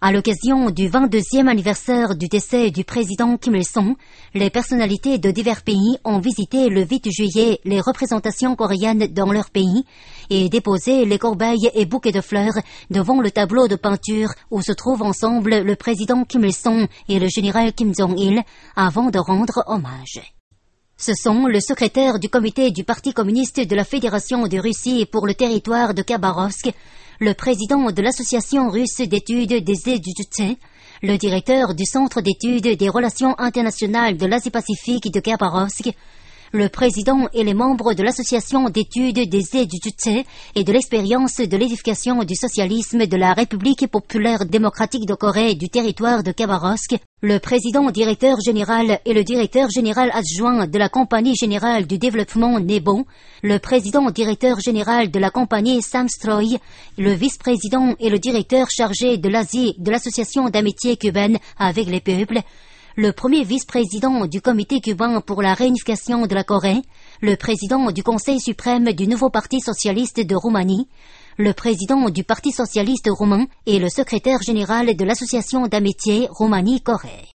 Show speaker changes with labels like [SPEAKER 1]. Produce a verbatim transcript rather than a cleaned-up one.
[SPEAKER 1] À l'occasion du vingt-deuxième anniversaire du décès du président Kim Il-sung, les personnalités de divers pays ont visité le huit juillet les représentations coréennes dans leur pays et déposé les corbeilles et bouquets de fleurs devant le tableau de peinture où se trouvent ensemble le président Kim Il-sung et le général Kim Jong-il avant de rendre hommage. Ce sont le secrétaire du comité du Parti communiste de la Fédération de Russie pour le territoire de Khabarovsk, le président de l'Association russe d'études des Édujutse, le directeur du Centre d'études des relations internationales de l'Asie-Pacifique de Khabarovsk, le président et les membres de l'Association d'études des Édujutse et de l'expérience de l'édification du socialisme de la République populaire démocratique de Corée du territoire de Khabarovsk, le président directeur général et le directeur général adjoint de la Compagnie générale du développement Nebo, le président directeur général de la compagnie Samstroy, le vice-président et le directeur chargé de l'Asie de l'Association d'amitié cubaine avec les peuples, le premier vice-président du comité cubain pour la réunification de la Corée, le président du Conseil suprême du nouveau Parti socialiste de Roumanie, le président du Parti socialiste roumain et le secrétaire général de l'Association d'amitié Roumanie-Corée.